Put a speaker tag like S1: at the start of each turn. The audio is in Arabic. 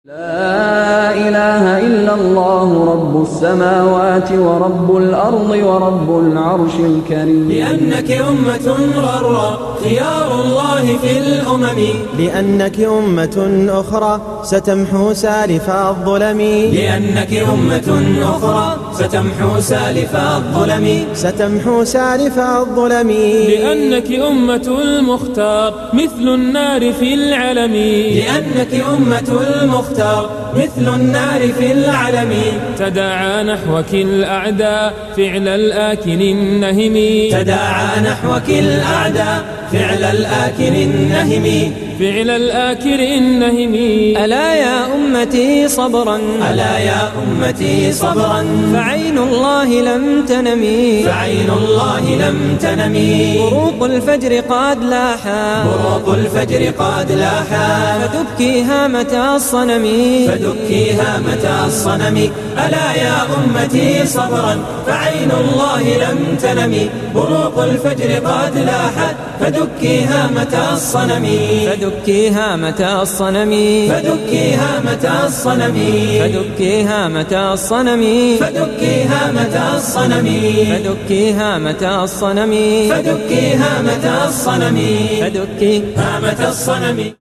S1: لا إله إلا الله رب السماوات ورب الأرض ورب العرش الكريم.
S2: لأنك أمة غراء خيار الله في الأمم،
S3: لأنك أمة أخرى ستمحو سالف الظلم،
S2: لأنك أمة أخرى ستمحو سالف الظلم،
S3: ستمحو سالف الظلم،
S4: لأنك أمة المختار مثل النار في العلم،
S2: لأنك أمة المختار مثل النار في العلم،
S4: تداعى نحوك الأعداء فعل الآكل النهم،
S2: تداعى نحوك الأعداء فعل الآكل النهم،
S4: فعل الآكل النهم.
S5: ألا يا أمتي صبرا،
S2: ألا يا أمتي صبرا،
S5: فعين الله لم تنمي،
S2: فعين الله لم تنمي،
S5: بروق الفجر قد لاحا،
S2: بروق الفجر قد لاحا،
S5: فدكيها متى الصنم،
S2: فدكيها متى الصنم. ألا يا أمتي صبرا، فعين الله لم تنمي، بروق الفجر قد لاحت، فدكيها متى الصنم،
S5: فدكيها متى الصنم،
S2: فدكيها متى الصنم،
S5: فدكيها متى الصنم،
S2: فدكيها متى الصنم،
S5: فدكيها متى الصنم،
S2: فدكيها متى الصنم،
S5: فدكيها
S2: متى الصنم.